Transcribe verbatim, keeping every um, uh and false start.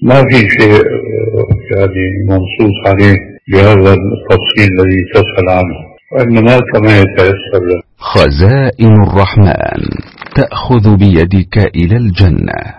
ما في شيء يعني منصوص عليه بهذا التفصيل الذي تسأل عنه، وإنما كما يتيسر له. خزائن الرحمن تأخذ بيدك إلى الجنة.